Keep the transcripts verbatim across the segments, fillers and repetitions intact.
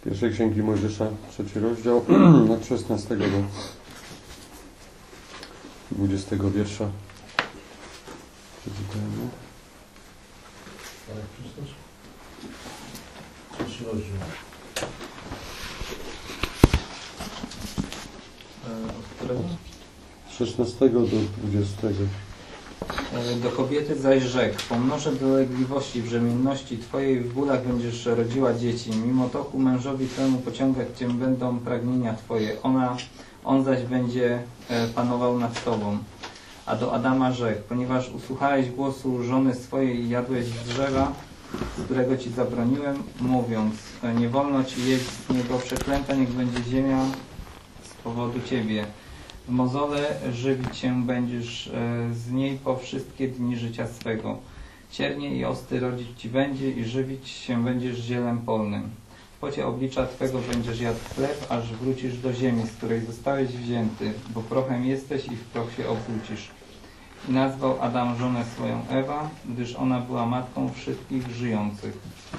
Pierwszej Księgi Mojżesza, trzeci rozdział, od szesnastego do dwudziestego wiersza. Przeczytajmy. Trzeci rozdział. Od którego? szesnastego do dwudziestego. Do kobiety zaś rzekł: pomnożę dolegliwości brzemienności Twojej, w bólach będziesz rodziła dzieci. Mimo to ku mężowi Twemu pociągać Cię będą pragnienia Twoje. Ona, on zaś będzie panował nad Tobą. A do Adama rzekł: ponieważ usłuchałeś głosu żony swojej i jadłeś z drzewa, z którego Ci zabroniłem, mówiąc: nie wolno Ci jeść z niego, przeklęta niech będzie ziemia z powodu Ciebie. W mozole żywić się będziesz z niej po wszystkie dni życia swego. Ciernie i osty rodzić Ci będzie i żywić się będziesz zielem polnym. W pocie oblicza Twego będziesz jadł chleb, aż wrócisz do ziemi, z której zostałeś wzięty, bo prochem jesteś i w proch się obrócisz. I nazwał Adam żonę swoją Ewa, gdyż ona była matką wszystkich żyjących.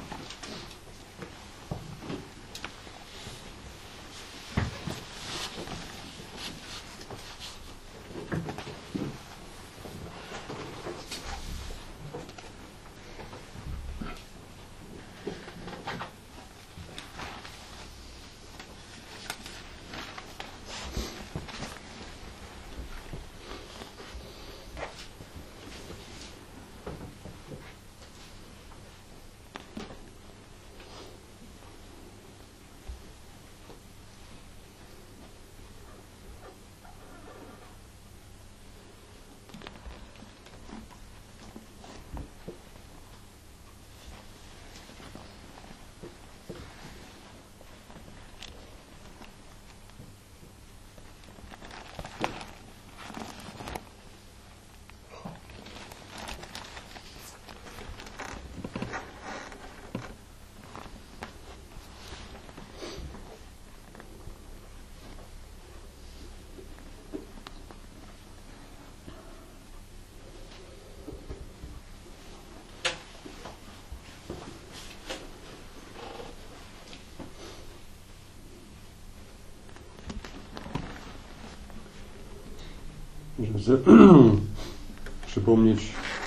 Żeby przypomnieć,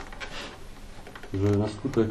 że na skutek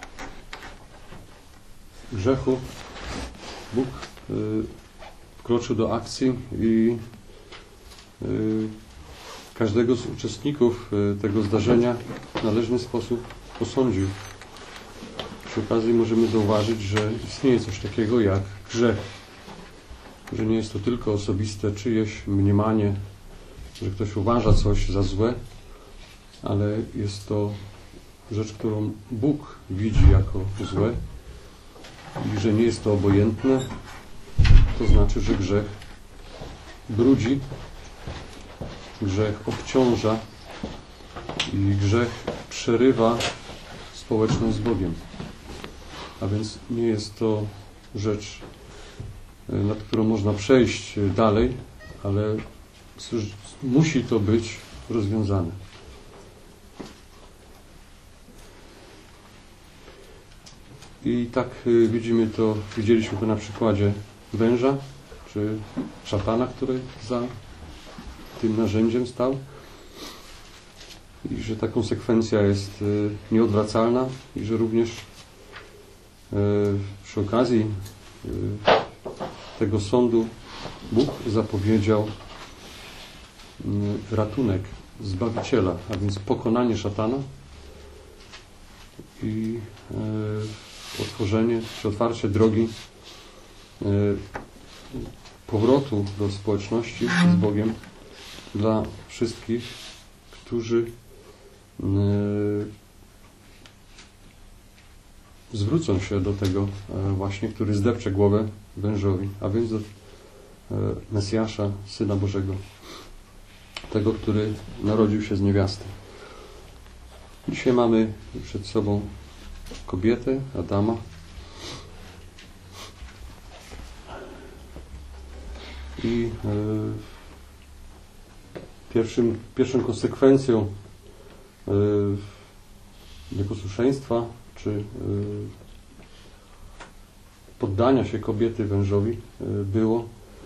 grzechu Bóg y, wkroczył do akcji i y, każdego z uczestników y, tego zdarzenia w należny sposób osądził. Przy okazji możemy zauważyć, że istnieje coś takiego jak grzech, że nie jest to tylko osobiste czyjeś mniemanie, że ktoś uważa coś za złe, ale jest to rzecz, którą Bóg widzi jako złe i że nie jest to obojętne. To znaczy, że grzech brudzi, grzech obciąża i grzech przerywa społeczność z Bogiem. A więc nie jest to rzecz, nad którą można przejść dalej, ale musi to być rozwiązane. I tak widzimy to, widzieliśmy to na przykładzie węża, czy szatana, który za tym narzędziem stał. I że ta konsekwencja jest nieodwracalna i że również przy okazji tego sądu Bóg zapowiedział ratunek Zbawiciela, a więc pokonanie szatana i e, otworzenie czy otwarcie drogi e, powrotu do społeczności z Bogiem dla wszystkich, którzy e, zwrócą się do tego e, właśnie, który zdepcze głowę wężowi, a więc do e, Mesjasza, Syna Bożego. Tego, który narodził się z niewiasty. Dzisiaj mamy przed sobą kobietę, Adama. I e, pierwszym, pierwszą konsekwencją e, nieposłuszeństwa, czy e, poddania się kobiety mężowi było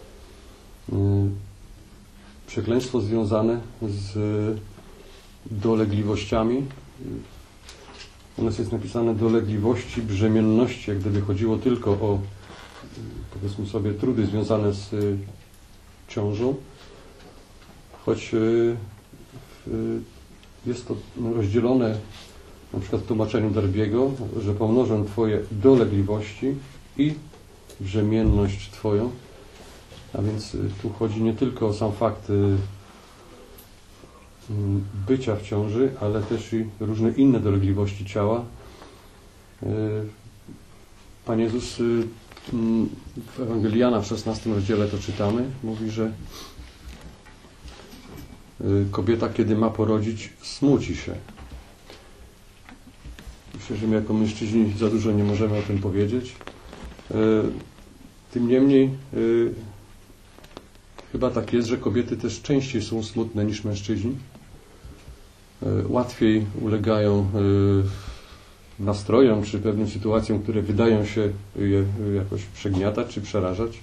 przekleństwo związane z dolegliwościami. U nas jest napisane dolegliwości brzemienności, jak gdyby chodziło tylko o, powiedzmy sobie, trudy związane z ciążą, choć jest to rozdzielone na przykład w tłumaczeniu Darbiego, że pomnożę Twoje dolegliwości i brzemienność Twoją. A więc tu chodzi nie tylko o sam fakt bycia w ciąży, ale też i różne inne dolegliwości ciała. Pan Jezus w Ewangelii Jana w szesnastym rozdziale to czytamy, mówi, że kobieta, kiedy ma porodzić, smuci się. Myślę, że my jako mężczyźni za dużo nie możemy o tym powiedzieć. Tym niemniej chyba tak jest, że kobiety też częściej są smutne niż mężczyźni. Łatwiej ulegają nastrojom czy pewnym sytuacjom, które wydają się je jakoś przegniatać czy przerażać.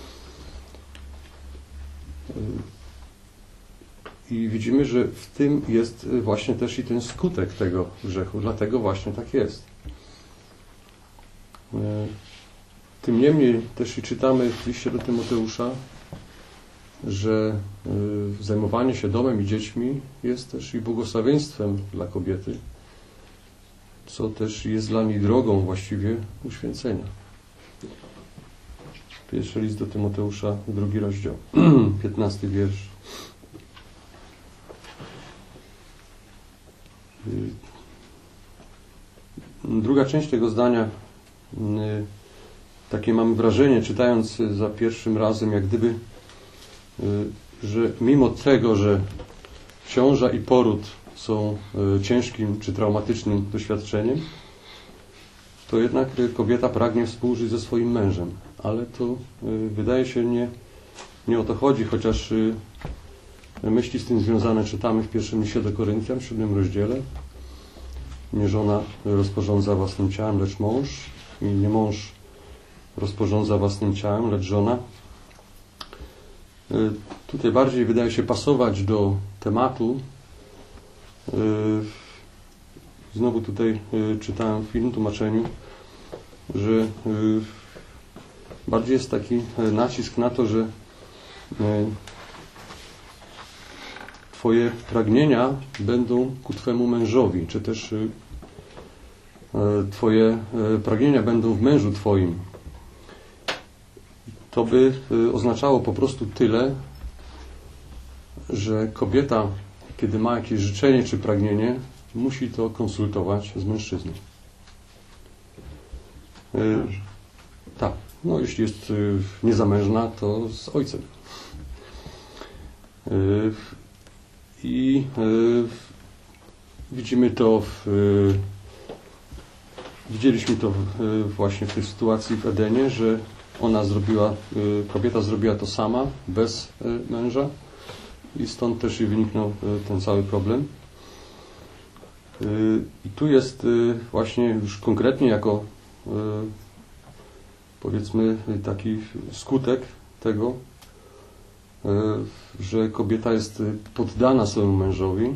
I widzimy, że w tym jest właśnie też i ten skutek tego grzechu. Dlatego właśnie tak jest. Tym niemniej też i czytamy w liście do Tymoteusza, że zajmowanie się domem i dziećmi jest też i błogosławieństwem dla kobiety, co też jest dla niej drogą właściwie uświęcenia. Pierwszy list do Tymoteusza, drugi rozdział, piętnasty wiersz. Druga część tego zdania, takie mam wrażenie, czytając za pierwszym razem, jak gdyby, że mimo tego, że ciąża i poród są ciężkim czy traumatycznym doświadczeniem, to jednak kobieta pragnie współżyć ze swoim mężem. Ale to wydaje się nie, nie o to chodzi, chociaż myśli z tym związane czytamy w pierwszym liście do Koryntian, w siódmym rozdziale. Nie żona rozporządza własnym ciałem, lecz mąż. I nie mąż rozporządza własnym ciałem, lecz żona. Tutaj bardziej wydaje się pasować do tematu. Znowu tutaj czytałem w innym tłumaczeniu, że bardziej jest taki nacisk na to, że Twoje pragnienia będą ku Twemu mężowi, czy też Twoje pragnienia będą w mężu Twoim. To by oznaczało po prostu tyle, że kobieta, kiedy ma jakieś życzenie czy pragnienie, musi to konsultować z mężczyzną. Tak, no jeśli jest niezamężna, to z ojcem. I widzimy to w, widzieliśmy to właśnie w tej sytuacji w Edenie, że ona zrobiła, kobieta zrobiła to sama, bez męża i stąd też i wyniknął ten cały problem. I tu jest właśnie już konkretnie jako, powiedzmy, taki skutek tego, że kobieta jest poddana swojemu mężowi,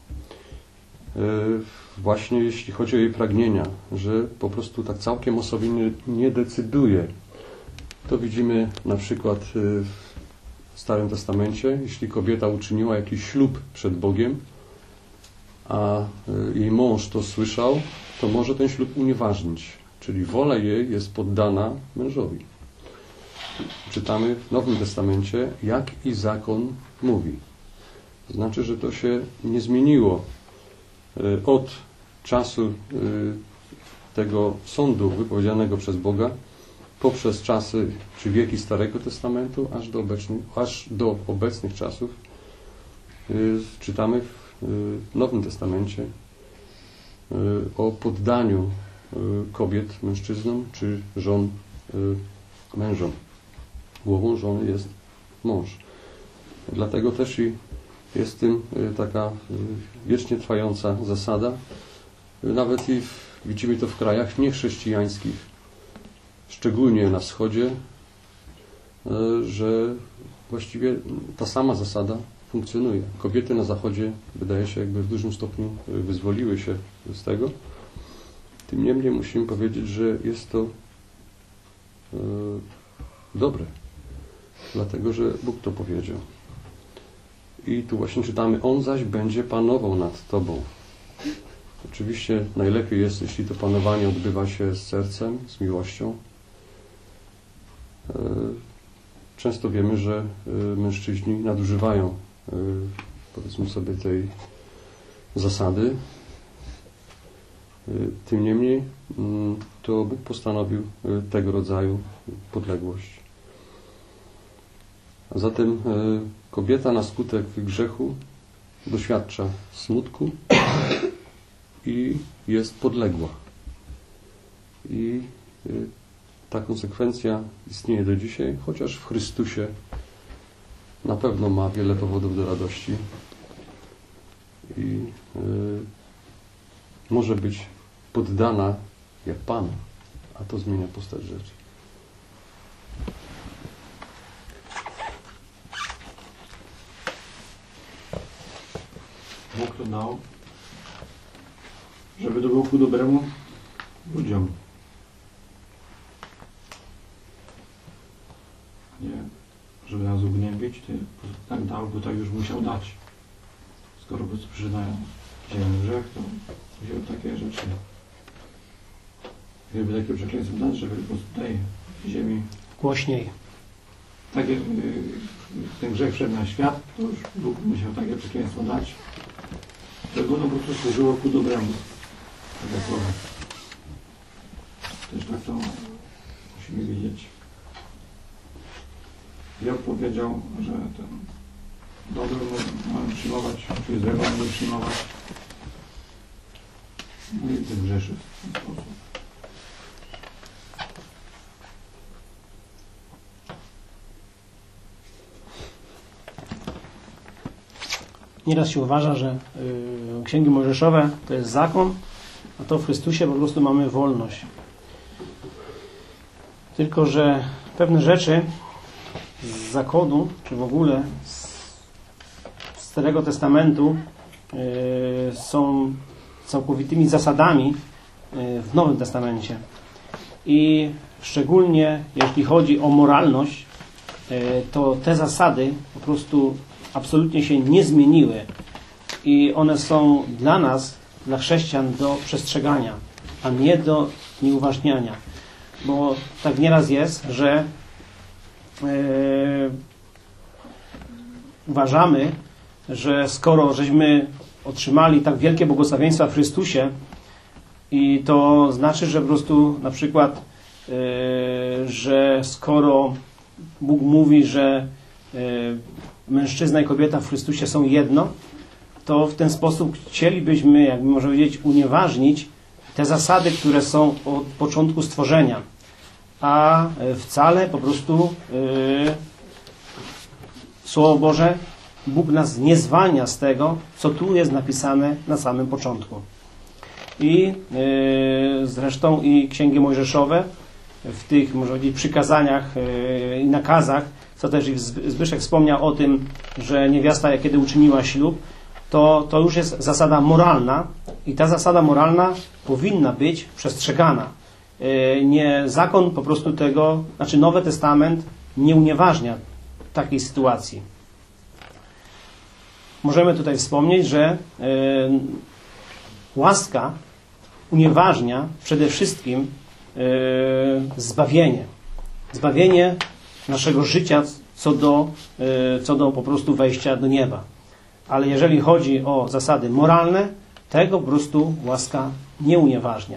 właśnie jeśli chodzi o jej pragnienia, że po prostu tak całkiem o sobie nie, nie decyduje. To widzimy na przykład w Starym Testamencie, jeśli kobieta uczyniła jakiś ślub przed Bogiem, a jej mąż to słyszał, to może ten ślub unieważnić. Czyli wola jej jest poddana mężowi. Czytamy w Nowym Testamencie, jak i zakon mówi. To znaczy, że to się nie zmieniło od czasu tego sądu wypowiedzianego przez Boga poprzez czasy czy wieki Starego Testamentu aż do obecnych, aż do obecnych czasów. Czytamy w Nowym Testamencie o poddaniu kobiet mężczyznom czy żon mężom. Głową żony jest mąż. Dlatego też i jest tym taka wiecznie trwająca zasada. Nawet i w, widzimy to w krajach niechrześcijańskich. szczególnie na wschodzie, że właściwie ta sama zasada funkcjonuje. Kobiety na zachodzie, wydaje się, jakby w dużym stopniu wyzwoliły się z tego. Tym niemniej musimy powiedzieć, że jest to e, dobre, dlatego że Bóg to powiedział. I tu właśnie czytamy, On zaś będzie panował nad tobą. Oczywiście najlepiej jest, jeśli to panowanie odbywa się z sercem, z miłością. E, często wiemy, że e, mężczyźni nadużywają, e, powiedzmy sobie, tej zasady. Tym niemniej to Bóg postanowił tego rodzaju podległość. A zatem kobieta na skutek grzechu doświadcza smutku i jest podległa. I ta konsekwencja istnieje do dzisiaj, chociaż w Chrystusie na pewno ma wiele powodów do radości i może być poddana jak Pan, a to zmienia postać rzeczy. Bóg to dał, żeby to było ku dobremu ludziom. Nie, żeby nas ugnębić, to tak dał, bo tak już musiał dać. Skoro przyznają ziemię grzech, to wziął takie rzeczy. Gdyby takie przekleństwo dać, żeby po prostu tej ziemi głośniej. Takie, yy, ten grzech wszedł na świat, to już Bóg musiał takie przekleństwo dać, żeby ono po prostu służyło ku dobremu. Tak jak powiem. Też tak to musimy widzieć. Job powiedział, że ten dobry mamy przyjmować, czy złego mamy przyjmować. No i ten grzeszy w ten sposób. Nieraz się uważa, że y, księgi mojżeszowe to jest zakon, a to w Chrystusie po prostu mamy wolność. Tylko że pewne rzeczy z zakonu, czy w ogóle z Starego Testamentu y, są całkowitymi zasadami y, w Nowym Testamencie. I szczególnie jeśli chodzi o moralność, y, to te zasady po prostu absolutnie się nie zmieniły i one są dla nas, dla chrześcijan, do przestrzegania, a nie do nieuważniania. Bo tak nieraz jest, że yy, uważamy, że skoro żeśmy otrzymali tak wielkie błogosławieństwa w Chrystusie, i to znaczy, że po prostu na przykład, yy, że skoro Bóg mówi, że yy, mężczyzna i kobieta w Chrystusie są jedno, to w ten sposób chcielibyśmy, jakby można powiedzieć, unieważnić te zasady, które są od początku stworzenia. A wcale po prostu yy, Słowo Boże, Bóg nas nie zwalnia z tego, co tu jest napisane na samym początku. I yy, zresztą i księgi mojżeszowe w tych, można powiedzieć, przykazaniach yy, i nakazach, co też Zbyszek wspomniał o tym, że niewiasta kiedy uczyniła ślub, to, to już jest zasada moralna i ta zasada moralna powinna być przestrzegana. Nie, zakon po prostu tego, znaczy Nowy Testament nie unieważnia takiej sytuacji. Możemy tutaj wspomnieć, że yy, łaska unieważnia przede wszystkim yy, zbawienie. Zbawienie naszego życia co do, co do po prostu wejścia do nieba. Ale jeżeli chodzi o zasady moralne, tego po prostu łaska nie unieważnia.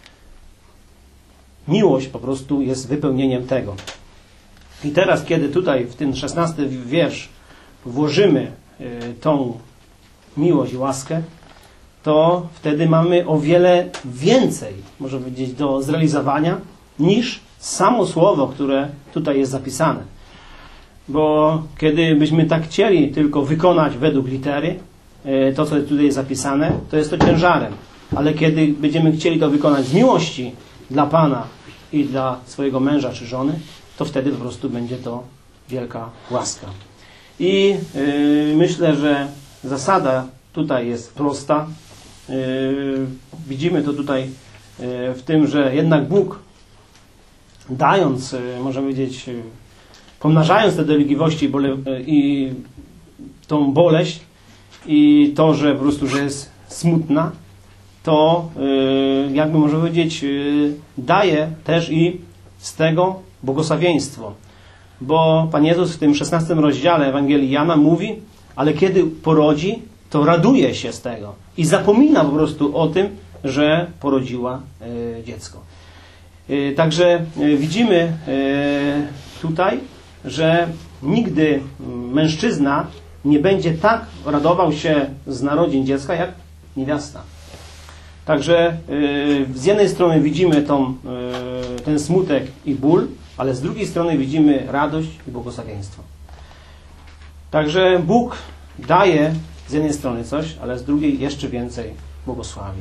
Miłość po prostu jest wypełnieniem tego. I teraz, kiedy tutaj w ten szesnasty wiersz włożymy tą miłość i łaskę, to wtedy mamy o wiele więcej, można powiedzieć, do zrealizowania niż samo słowo, które tutaj jest zapisane. Bo kiedy byśmy tak chcieli tylko wykonać według litery to, co tutaj jest zapisane, to jest to ciężarem. Ale kiedy będziemy chcieli to wykonać z miłości dla Pana i dla swojego męża czy żony, to wtedy po prostu będzie to wielka łaska. I yy, myślę, że zasada tutaj jest prosta. Yy, widzimy to tutaj yy, w tym, że jednak Bóg, dając, yy, możemy powiedzieć, yy, pomnażając te dolegliwości bole, yy, i tą boleść i to, że po prostu, że jest smutna, to yy, jakby można powiedzieć, yy, daje też i z tego błogosławieństwo. Bo Pan Jezus w tym szesnastym rozdziale Ewangelii Jana mówi, ale kiedy porodzi, to raduje się z tego i zapomina po prostu o tym, że porodziła y, dziecko. Y, także y, widzimy y, tutaj, że nigdy mężczyzna nie będzie tak radował się z narodzin dziecka, jak niewiasta. Także y, z jednej strony widzimy tą, y, ten smutek i ból, ale z drugiej strony widzimy radość i błogosławieństwo. Także Bóg daje z jednej strony coś, ale z drugiej jeszcze więcej błogosławi.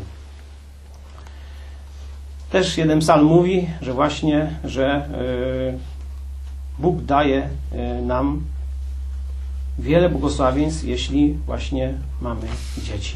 Też jeden psalm mówi, że właśnie, że y, Bóg daje y, nam wiele błogosławieństw, jeśli właśnie mamy dzieci.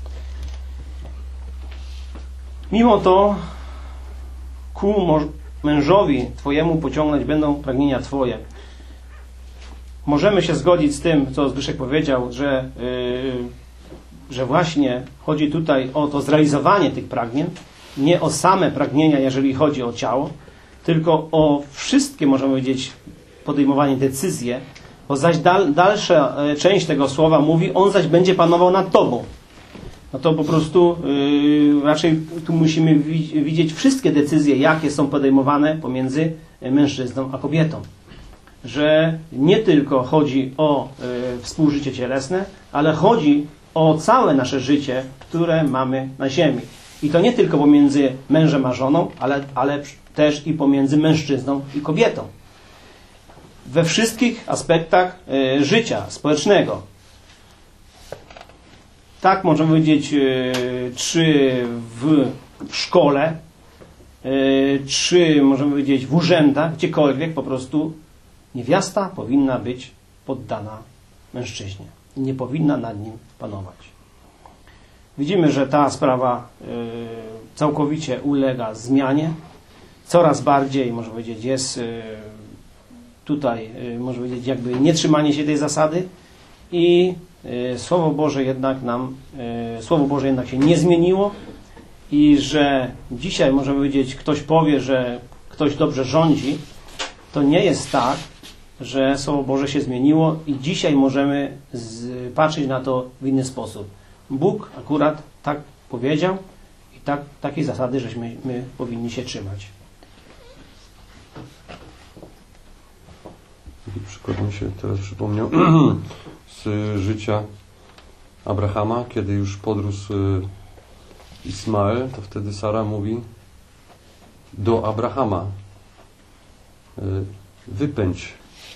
Mimo to ku mężowi Twojemu pociągnąć będą pragnienia Twoje. Możemy się zgodzić z tym, co Zbyszek powiedział, że, yy, że właśnie chodzi tutaj o to zrealizowanie tych pragnień, nie o same pragnienia, jeżeli chodzi o ciało, tylko o wszystkie, możemy powiedzieć, podejmowanie decyzje, bo zaś dal, dalsza część tego słowa mówi, on zaś będzie panował nad Tobą. No to po prostu yy, raczej tu musimy wi- widzieć wszystkie decyzje, jakie są podejmowane pomiędzy mężczyzną a kobietą. Że nie tylko chodzi o y, współżycie cielesne, ale chodzi o całe nasze życie, które mamy na ziemi. I to nie tylko pomiędzy mężem a żoną, ale, ale też i pomiędzy mężczyzną i kobietą. We wszystkich aspektach y, życia społecznego. Tak możemy powiedzieć, y, czy w szkole, y, czy możemy powiedzieć w urzędach, gdziekolwiek po prostu niewiasta powinna być poddana mężczyźnie. Nie powinna nad nim panować. Widzimy, że ta sprawa y, całkowicie ulega zmianie. Coraz bardziej, można powiedzieć, jest y, tutaj, y, można powiedzieć, jakby nietrzymanie się tej zasady i y, Słowo Boże jednak nam, y, Słowo Boże jednak się nie zmieniło i że dzisiaj, możemy powiedzieć, ktoś powie, że ktoś dobrze rządzi, to nie jest tak, że Słowo Boże się zmieniło i dzisiaj możemy z, patrzeć na to w inny sposób. Bóg akurat tak powiedział i tak, takiej zasady, żeśmy my powinni się trzymać. Taki przykład mi się teraz przypomniał z życia Abrahama, kiedy już podrósł Ismael, to wtedy Sara mówi do Abrahama: wypędź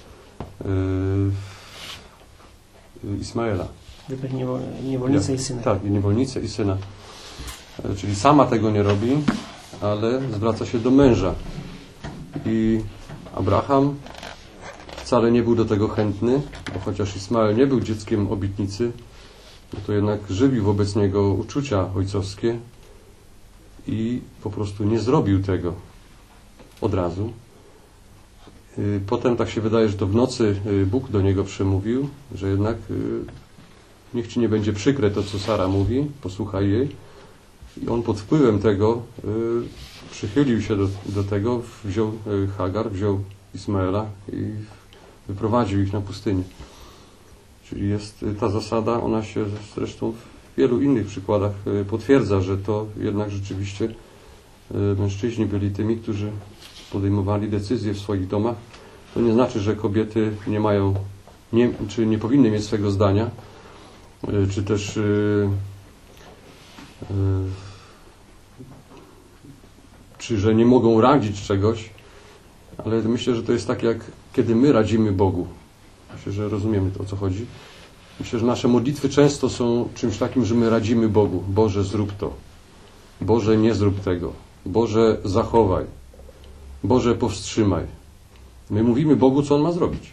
Ismaela. Wypędź niewolnicę ja, i syna. Tak, niewolnicę i syna. Czyli sama tego nie robi, ale zwraca się do męża. I Abraham wcale nie był do tego chętny, bo chociaż Ismael nie był dzieckiem obietnicy, to jednak żywił wobec niego uczucia ojcowskie i po prostu nie zrobił tego od razu. Potem tak się wydaje, że to w nocy Bóg do niego przemówił, że jednak niech ci nie będzie przykre to, co Sara mówi, posłuchaj jej. I on pod wpływem tego przychylił się do, do tego, wziął Hagar, wziął Ismaela i wyprowadził ich na pustynię. Czyli jest ta zasada, ona się zresztą w wielu innych przykładach potwierdza, że to jednak rzeczywiście mężczyźni byli tymi, którzy podejmowali decyzje w swoich domach. To nie znaczy, że kobiety nie mają, nie, czy nie powinny mieć swego zdania, czy też yy, yy, czy że nie mogą radzić czegoś, ale myślę, że to jest tak, jak kiedy my radzimy Bogu. Myślę, że rozumiemy to, o co chodzi. Myślę, że nasze modlitwy często są czymś takim, że my radzimy Bogu. Boże, zrób to. Boże, nie zrób tego. Boże, zachowaj. Boże, powstrzymaj. My mówimy Bogu, co On ma zrobić.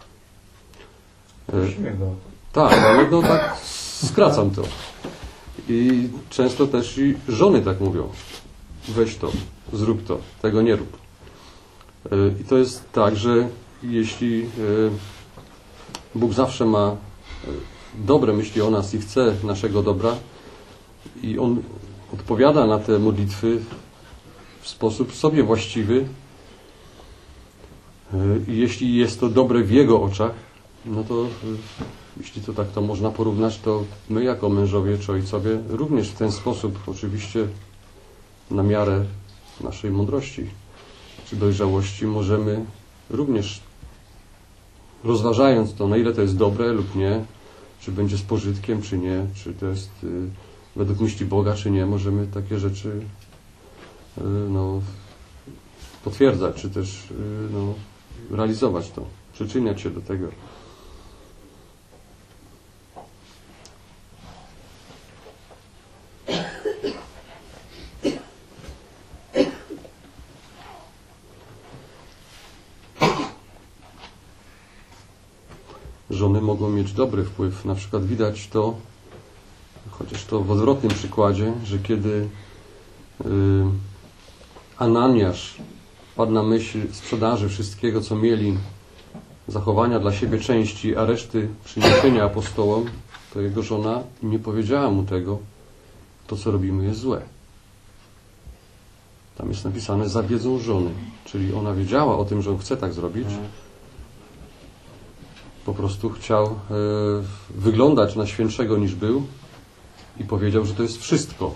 E, Prosimy Go. tak, ale no tak skracam to. I często też i żony tak mówią. Weź to, zrób to, tego nie rób. E, I to jest tak, że jeśli e, Bóg zawsze ma e, dobre myśli o nas i chce naszego dobra i On odpowiada na te modlitwy w sposób sobie właściwy, i jeśli jest to dobre w Jego oczach, no to jeśli to tak to można porównać, to my jako mężowie czy ojcowie również w ten sposób, oczywiście na miarę naszej mądrości czy dojrzałości, możemy również, rozważając to, na ile to jest dobre lub nie, czy będzie z pożytkiem, czy nie, czy to jest y, według myśli Boga, czy nie, możemy takie rzeczy y, no, potwierdzać, czy też y, no, realizować to, przyczyniać się do tego. Żony mogą mieć dobry wpływ. Na przykład widać to, chociaż to w odwrotnym przykładzie, że kiedy y, Ananiasz padł na myśl sprzedaży wszystkiego, co mieli, zachowania dla siebie części, a reszty przyniesienia apostołom, to jego żona nie powiedziała mu tego, to co robimy jest złe. Tam jest napisane za wiedzą żony, czyli ona wiedziała o tym, że on chce tak zrobić. Po prostu chciał e, wyglądać na świętszego niż był i powiedział, że to jest wszystko.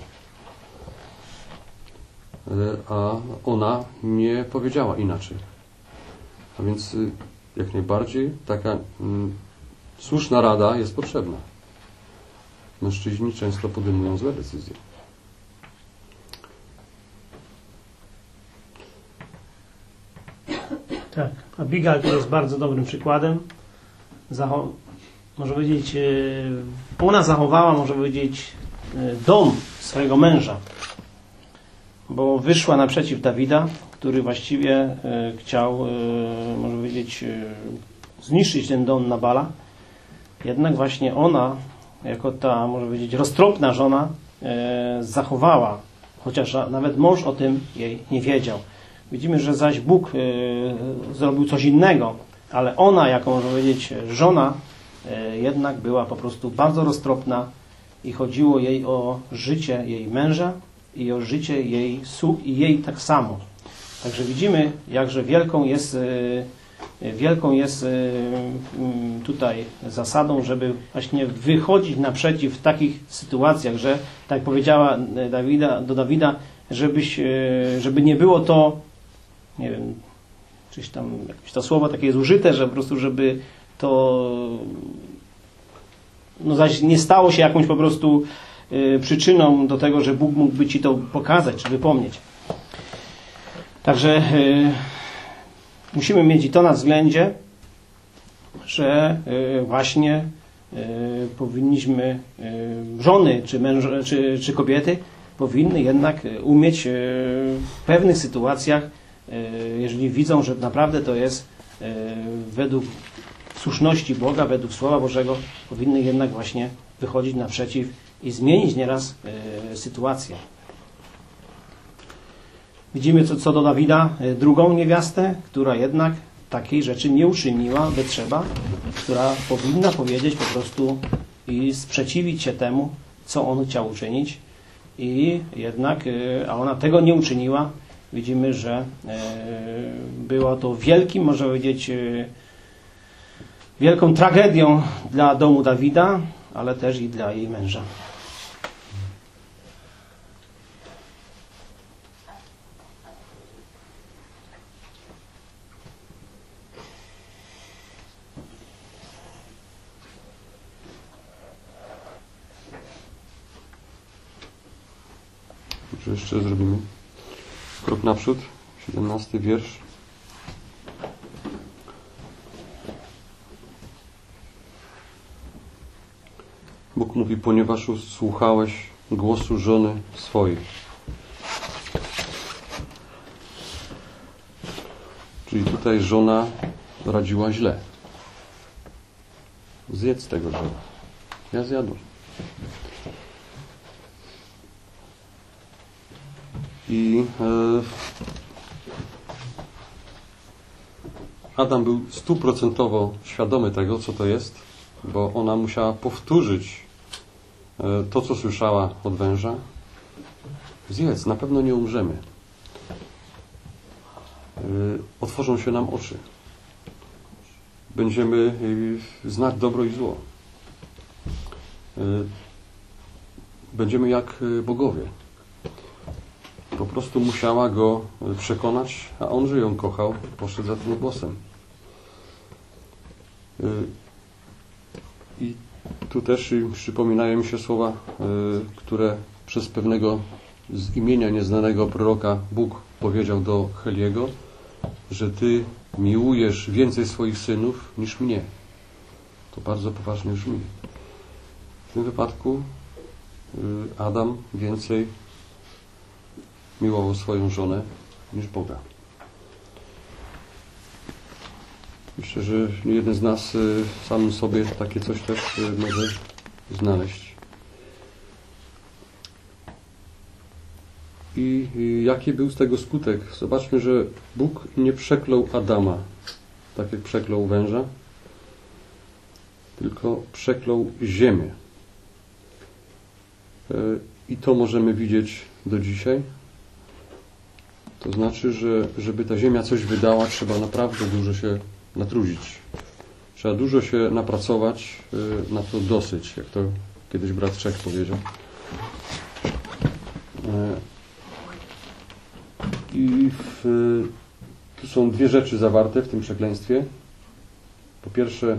E, a ona nie powiedziała inaczej. A więc y, jak najbardziej taka y, słuszna rada jest potrzebna. Mężczyźni często podejmują złe decyzje. Tak, Abigail to jest bardzo dobrym przykładem. Zacho- może powiedzieć, ona zachowała, może powiedzieć, dom swojego męża, bo wyszła naprzeciw Dawida, który właściwie chciał, może powiedzieć, zniszczyć ten dom Nabala. Jednak właśnie ona, jako ta, może powiedzieć, roztropna żona, zachowała, chociaż nawet mąż o tym jej nie wiedział. Widzimy, że zaś Bóg zrobił coś innego, ale ona, jako można powiedzieć żona, jednak była po prostu bardzo roztropna i chodziło jej o życie jej męża i o życie jej sług i jej tak samo. Także widzimy, jakże wielką jest, wielką jest tutaj zasadą, żeby właśnie wychodzić naprzeciw w takich sytuacjach, że tak powiedziała Dawida, do Dawida, żebyś, żeby nie było to, nie wiem, czyś tam jakieś to słowo takie jest użyte, że po prostu, żeby to no zaś nie stało się jakąś po prostu y, przyczyną do tego, że Bóg mógłby ci to pokazać, czy wypomnieć. Także y, musimy mieć i to na względzie, że y, właśnie y, powinniśmy, y, żony czy, męż, czy, czy kobiety powinny jednak umieć y, w pewnych sytuacjach, jeżeli widzą, że naprawdę to jest według słuszności Boga, według Słowa Bożego, powinny jednak właśnie wychodzić naprzeciw i zmienić nieraz sytuację. Widzimy co, co do Dawida drugą niewiastę, która jednak takiej rzeczy nie uczyniła, by trzeba, która powinna powiedzieć po prostu i sprzeciwić się temu, co on chciał uczynić. I jednak, a ona tego nie uczyniła. Widzimy, że było to wielkim, można powiedzieć, wielką tragedią dla domu Dawida, ale też i dla jej męża. Może jeszcze zrobimy krok naprzód, siedemnasty wiersz. Bóg mówi, ponieważ usłuchałeś głosu żony swojej. Czyli tutaj żona radziła źle. Zjedz tego drzewa. Ja zjadłem. I e, Adam był stuprocentowo świadomy tego, co to jest, bo ona musiała powtórzyć e, to, co słyszała od węża. Zjedz, na pewno nie umrzemy. E, otworzą się nam oczy. Będziemy e, znać dobro i zło. E, będziemy jak bogowie. Po prostu musiała go przekonać, a on, że ją kochał, poszedł za tym głosem. I tu też przypominają mi się słowa, które przez pewnego z imienia nieznanego proroka Bóg powiedział do Heliego, że ty miłujesz więcej swoich synów niż mnie. To bardzo poważnie brzmi. W tym wypadku Adam więcej miłował swoją żonę niż Boga. Myślę, że jeden z nas samym sobie takie coś też może znaleźć. I jaki był z tego skutek? Zobaczmy, że Bóg nie przeklął Adama, tak jak przeklął węża, tylko przeklął ziemię. I to możemy widzieć do dzisiaj. To znaczy, że żeby ta ziemia coś wydała, trzeba naprawdę dużo się natrudzić. Trzeba dużo się napracować, na to dosyć, jak to kiedyś brat Czech powiedział. I w, tu są dwie rzeczy zawarte w tym przekleństwie. Po pierwsze,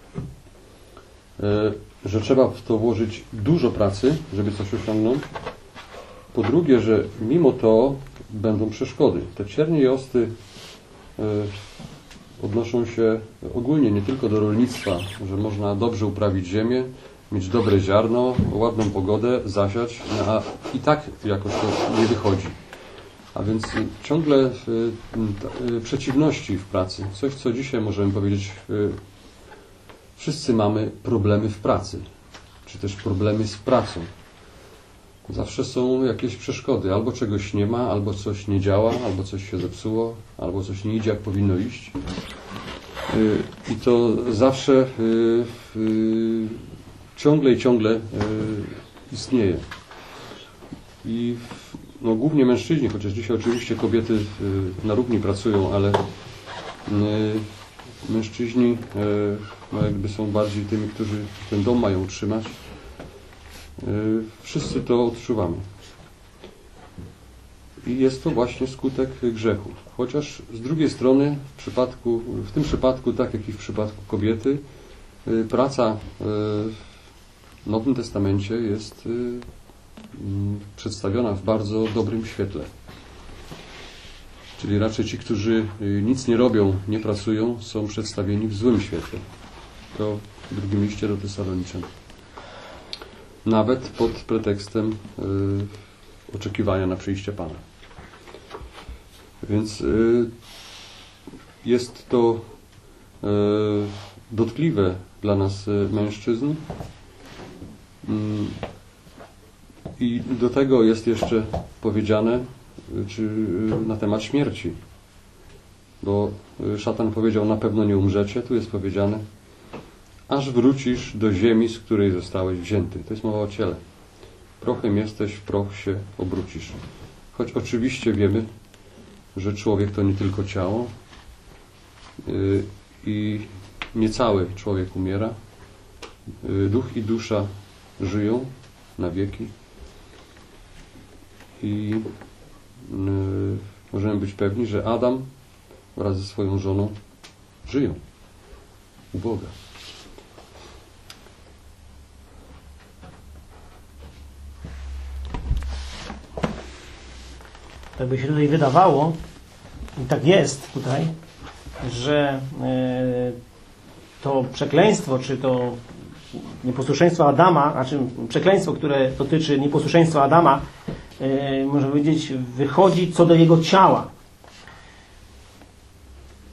że trzeba w to włożyć dużo pracy, żeby coś osiągnąć. Po drugie, że mimo to będą przeszkody. Te ciernie i osty odnoszą się ogólnie nie tylko do rolnictwa, że można dobrze uprawić ziemię, mieć dobre ziarno, ładną pogodę, zasiać, a i tak jakoś to nie wychodzi. A więc ciągle przeciwności w pracy. Coś, co dzisiaj możemy powiedzieć, wszyscy mamy problemy w pracy, czy też problemy z pracą. Zawsze są jakieś przeszkody. Albo czegoś nie ma, albo coś nie działa, albo coś się zepsuło, albo coś nie idzie jak powinno iść. I to zawsze ciągle i ciągle istnieje. I no, głównie mężczyźni, chociaż dzisiaj oczywiście kobiety na równi pracują, ale mężczyźni no, jakby są bardziej tymi, którzy ten dom mają utrzymać. Wszyscy to odczuwamy. I jest to właśnie skutek grzechu. Chociaż z drugiej strony w przypadku, w tym przypadku, tak jak i w przypadku kobiety, praca w Nowym Testamencie jest przedstawiona w bardzo dobrym świetle. Czyli raczej ci, którzy nic nie robią, nie pracują, są przedstawieni w złym świetle. To w drugim liście do Tesaloniczan. Nawet pod pretekstem y, oczekiwania na przyjście Pana. Więc y, jest to y, dotkliwe dla nas y, mężczyzn. Y, I do tego jest jeszcze powiedziane y, czy, y, na temat śmierci. Bo y, szatan powiedział, na pewno nie umrzecie. Tu jest powiedziane, aż wrócisz do ziemi, z której zostałeś wzięty. To jest mowa o ciele. Prochem jesteś, w proch się obrócisz. Choć oczywiście wiemy, że człowiek to nie tylko ciało yy, i nie cały człowiek umiera. Yy, duch i dusza żyją na wieki i yy, możemy być pewni, że Adam wraz ze swoją żoną żyją u Boga. Tak by się tutaj wydawało, i tak jest tutaj, że to przekleństwo, czy to nieposłuszeństwo Adama, znaczy przekleństwo, które dotyczy nieposłuszeństwa Adama, można powiedzieć, wychodzi co do jego ciała.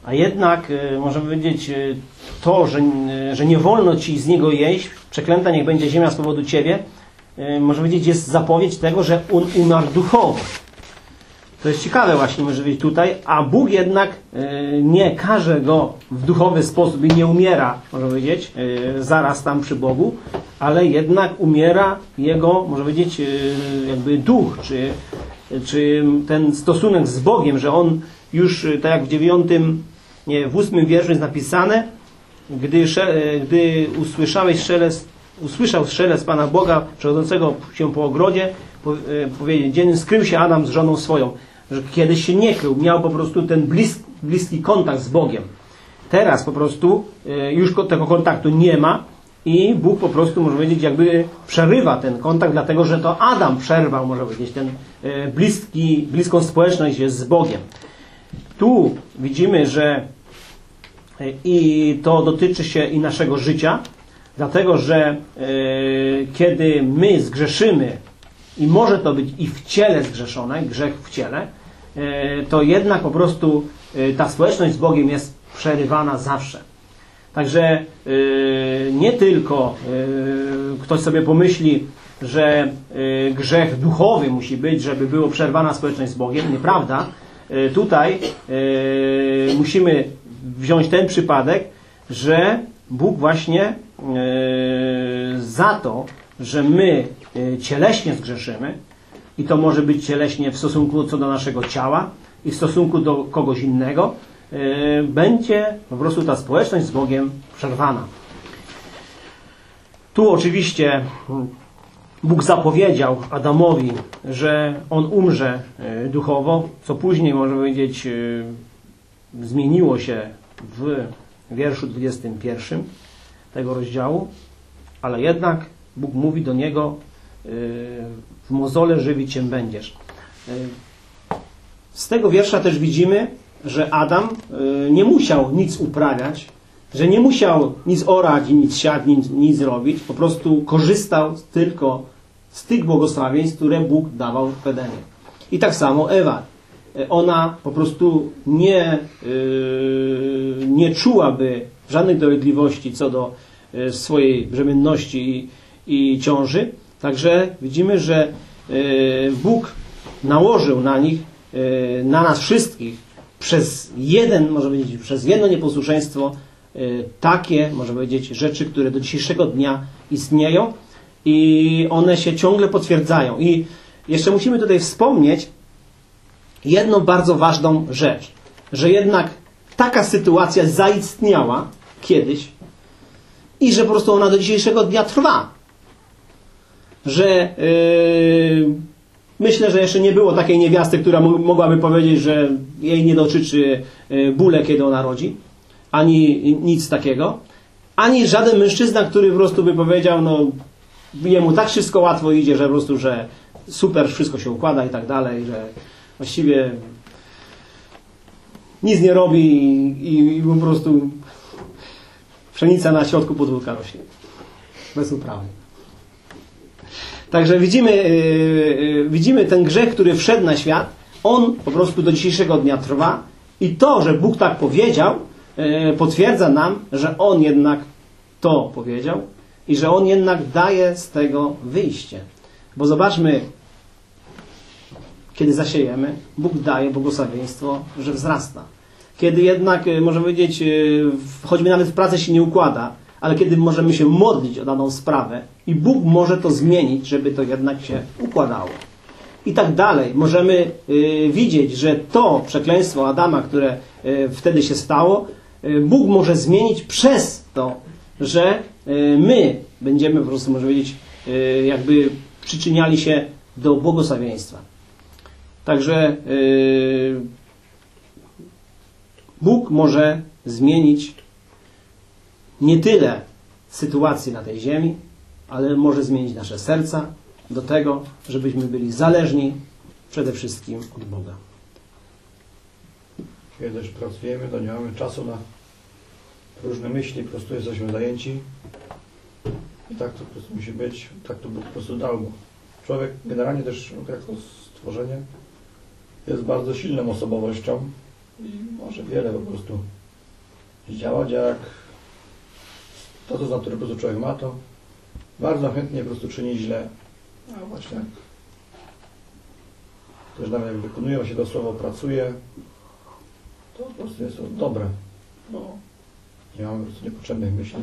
A jednak, y, możemy powiedzieć, y, to, że, y, że nie wolno Ci z niego jeść, przeklęta niech będzie ziemia z powodu Ciebie, y, możemy powiedzieć, jest zapowiedź tego, że on umarł duchowo. To jest ciekawe właśnie, może być tutaj, a Bóg jednak y, nie karze go w duchowy sposób i nie umiera, można powiedzieć, y, zaraz tam przy Bogu, ale jednak umiera jego, można powiedzieć, y, jakby duch, czy, czy ten stosunek z Bogiem, że on już, tak jak w dziewiątym, nie, w ósmym wierszu jest napisane, gdy, gdy usłyszałeś szelest, usłyszał szelest Pana Boga przechodzącego się po ogrodzie, powiedzieć, dziennym skrył się Adam z żoną swoją, że kiedyś się nie krył, miał po prostu ten bliski, bliski kontakt z Bogiem. Teraz po prostu już tego kontaktu nie ma i Bóg po prostu, może powiedzieć, jakby przerywa ten kontakt, dlatego że to Adam przerwał, może powiedzieć, ten bliski, bliską społeczność jest z Bogiem. Tu widzimy, że i to dotyczy się i naszego życia, dlatego że kiedy my zgrzeszymy, i może to być i w ciele zgrzeszone, grzech w ciele, to jednak po prostu ta społeczność z Bogiem jest przerywana zawsze. Także nie tylko ktoś sobie pomyśli, że grzech duchowy musi być, żeby była przerwana społeczność z Bogiem. Nieprawda. Tutaj musimy wziąć ten przypadek, że Bóg właśnie za to, że my cieleśnie zgrzeszymy, i to może być cieleśnie w stosunku co do naszego ciała i w stosunku do kogoś innego, będzie po prostu ta społeczność z Bogiem przerwana. Tu oczywiście Bóg zapowiedział Adamowi, że on umrze duchowo, co później, można powiedzieć, zmieniło się w wierszu dwudziestym pierwszym tego rozdziału, ale jednak Bóg mówi do niego, w mozole żywić się będziesz. Z tego wiersza też widzimy, że Adam nie musiał nic uprawiać, że nie musiał nic orać, nic siać, nic, nic robić, po prostu korzystał tylko z tych błogosławieństw, które Bóg dawał w Edenie. I tak samo Ewa. Ona po prostu nie, nie czułaby żadnych dolegliwości co do swojej brzemienności i, i ciąży. Także widzimy, że Bóg nałożył na nich, na nas wszystkich przez jeden, może powiedzieć, przez jedno nieposłuszeństwo takie, można powiedzieć, rzeczy, które do dzisiejszego dnia istnieją i one się ciągle potwierdzają. I jeszcze musimy tutaj wspomnieć jedną bardzo ważną rzecz, że jednak taka sytuacja zaistniała kiedyś i że po prostu ona do dzisiejszego dnia trwa. Że yy, myślę, że jeszcze nie było takiej niewiasty, która mogłaby powiedzieć, że jej nie dotyczy bóle, kiedy ona rodzi, ani nic takiego, ani żaden mężczyzna, który po prostu by powiedział, no jemu tak wszystko łatwo idzie, że po prostu, że super, wszystko się układa i tak dalej, że właściwie nic nie robi i, i, i po prostu pszenica na środku podwórka rośnie. Bez uprawy. Także widzimy, yy, widzimy ten grzech, który wszedł na świat, on po prostu do dzisiejszego dnia trwa i to, że Bóg tak powiedział, yy, potwierdza nam, że On jednak to powiedział i że On jednak daje z tego wyjście. Bo zobaczmy, kiedy zasiejemy, Bóg daje błogosławieństwo, że wzrasta. Kiedy jednak, można powiedzieć, choćby nawet w pracy się nie układa, ale kiedy możemy się modlić o daną sprawę i Bóg może to zmienić, żeby to jednak się układało. I tak dalej. Możemy y, widzieć, że to przekleństwo Adama, które y, wtedy się stało, y, Bóg może zmienić przez to, że y, my będziemy po prostu, można powiedzieć, y, jakby przyczyniali się do błogosławieństwa. Także y, Bóg może zmienić nie tyle sytuacji na tej ziemi, ale może zmienić nasze serca do tego, żebyśmy byli zależni przede wszystkim od Boga. Kiedy też pracujemy, to nie mamy czasu na różne myśli, po prostu jesteśmy zajęci i tak to po prostu musi być, tak to Bóg po prostu dał. Człowiek generalnie też jako stworzenie jest bardzo silną osobowością i może wiele po prostu działać, jak to, co z natury po prostu człowiek ma, to bardzo chętnie po prostu czyni źle. A właśnie jak też nawet jak wykonuje właśnie to słowo, pracuje, to po prostu jest to dobre, bo nie mamy po prostu niepotrzebnych myśli.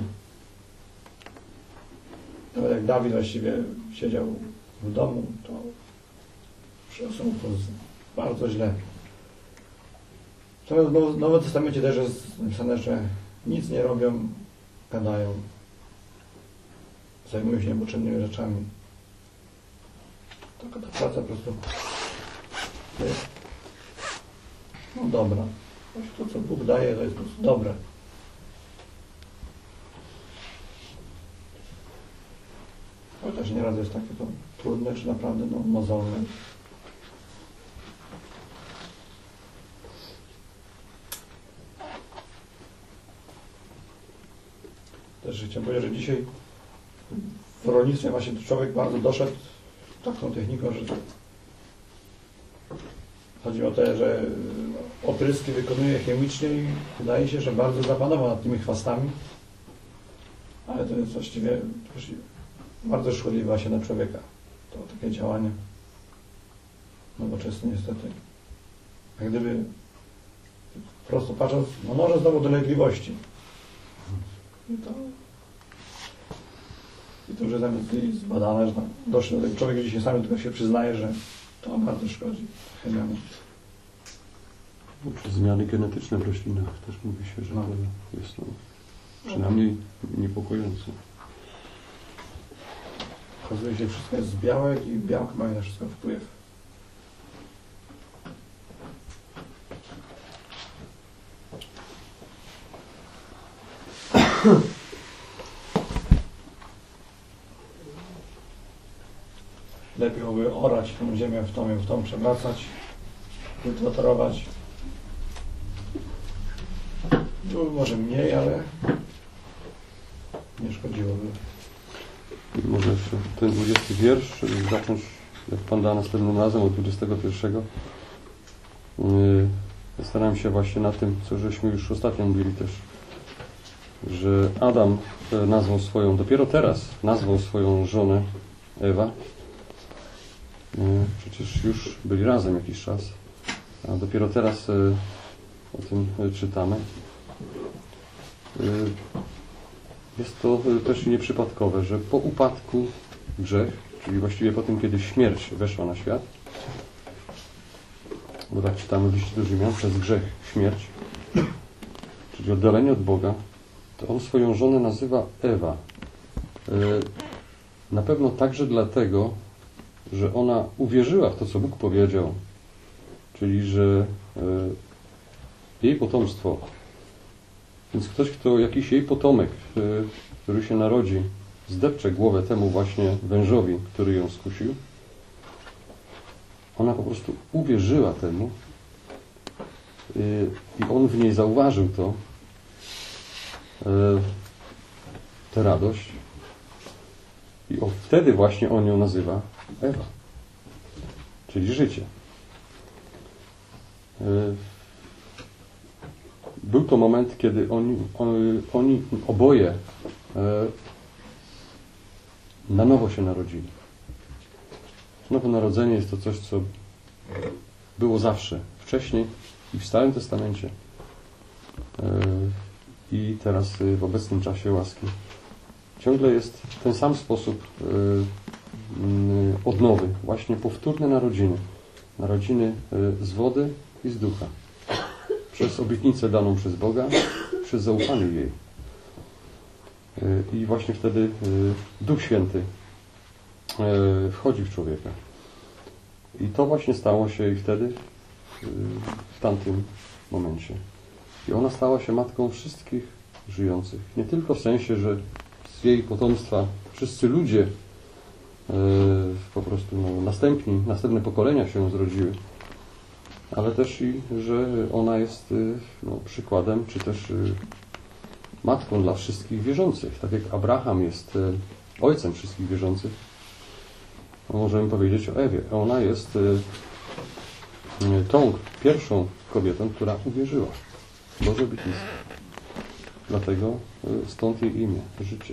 Nawet jak Dawid właściwie siedział w domu, to przyniosło mu to bardzo źle. Natomiast w Nowym Testamencie też jest napisane, że nic nie robią, gadają, zajmują się niepotrzebnymi rzeczami. Taka ta praca po prostu jest no dobra. Właśnie to, co Bóg daje, to jest po prostu dobre. Chociaż nieraz jest takie to trudne, czy naprawdę no, mozolne. Też chciałem powiedzieć, że dzisiaj w rolnictwie właśnie człowiek bardzo doszedł taką techniką, że chodzi o to, że opryski wykonuje chemicznie i wydaje się, że bardzo zapanował nad tymi chwastami, ale to jest właściwie bardzo szkodliwe właśnie dla człowieka. To takie działanie nowoczesne niestety. Jak gdyby prosto patrząc, no może znowu dolegliwości. I to, i to już jest nawet zbadane, że doszło do tego. Człowiek dzisiaj sam tylko się przyznaje, że to bardzo szkodzi chemiami. No, przez zmiany genetyczne w roślinach też mówi się, że No. to jest no, przynajmniej niepokojące. Okazuje się, że wszystko jest z białek i białka mają na wszystko wpływ. Lepiej byłoby orać tą ziemię w tą i w tą, przewracać, kultywatorować. Byłoby może mniej, ale nie szkodziłoby. I może jeszcze ten dwudziesty wiersz zacząć, jak Pan da następnym razem od dwudziestego pierwszego. Yy, Zastanawiam się właśnie na tym, co żeśmy już ostatnio mówili też, że Adam nazwał swoją, dopiero teraz nazwał swoją żonę Ewa. Yy, Przecież już byli razem jakiś czas, a dopiero teraz yy, o tym yy, czytamy. Yy, Jest to też nieprzypadkowe, że po upadku grzech, czyli właściwie po tym, kiedy śmierć weszła na świat, bo tak czytamy w liście do Rzymian, przez grzech śmierć, czyli oddalenie od Boga, to on swoją żonę nazywa Ewa. Na pewno także dlatego, że ona uwierzyła w to, co Bóg powiedział, czyli że jej potomstwo, więc ktoś, kto, jakiś jej potomek, który się narodzi, zdepcze głowę temu właśnie wężowi, który ją skusił, ona po prostu uwierzyła temu i on w niej zauważył to, tę radość i on, wtedy właśnie on ją nazywa Ewa, czyli życie. Był to moment, kiedy oni, oni, oni oboje e, na nowo się narodzili. Nowonarodzenie jest to coś, co było zawsze, wcześniej i w Starym Testamencie e, i teraz w obecnym czasie łaski. Ciągle jest ten sam sposób e, odnowy, właśnie powtórne narodziny. Narodziny e, z wody i z ducha. Przez obietnicę daną przez Boga, przez zaufanie jej. I właśnie wtedy Duch Święty wchodzi w człowieka. I to właśnie stało się i wtedy, w tamtym momencie. I ona stała się matką wszystkich żyjących. Nie tylko w sensie, że z jej potomstwa wszyscy ludzie, po prostu no, następni, następne pokolenia się zrodziły, ale też i, że ona jest no, przykładem, czy też matką dla wszystkich wierzących. Tak jak Abraham jest ojcem wszystkich wierzących, możemy powiedzieć o Ewie. Ona jest y, tą pierwszą kobietą, która uwierzyła w Boże obietnictwo. Dlatego y, stąd jej imię, życie.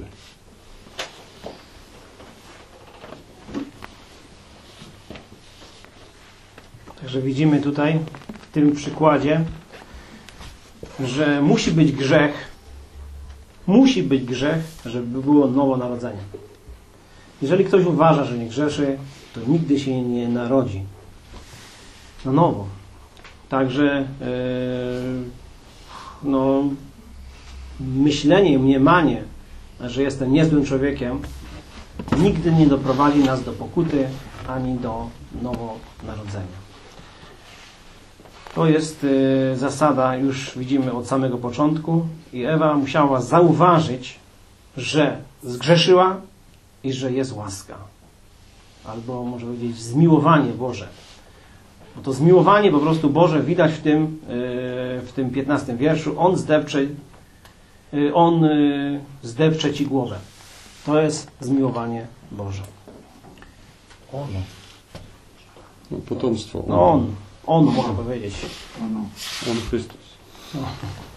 Także widzimy tutaj w tym przykładzie, że musi być grzech, musi być grzech, żeby było nowonarodzenie. Jeżeli ktoś uważa, że nie grzeszy, to nigdy się nie narodzi na nowo. Także yy, no, myślenie, mniemanie, że jestem niezłym człowiekiem, nigdy nie doprowadzi nas do pokuty ani do nowonarodzenia. To jest y, zasada, już widzimy od samego początku, i Ewa musiała zauważyć, że zgrzeszyła i że jest łaska. Albo może powiedzieć zmiłowanie Boże. Bo to zmiłowanie po prostu Boże widać w tym, y, w tym piętnastym wierszu. On zdepcze, y, on y, zdepcze ci głowę. To jest zmiłowanie Boże. Ono. No, potomstwo. No on, on można powiedzieć. No, no. On Chrystus. No.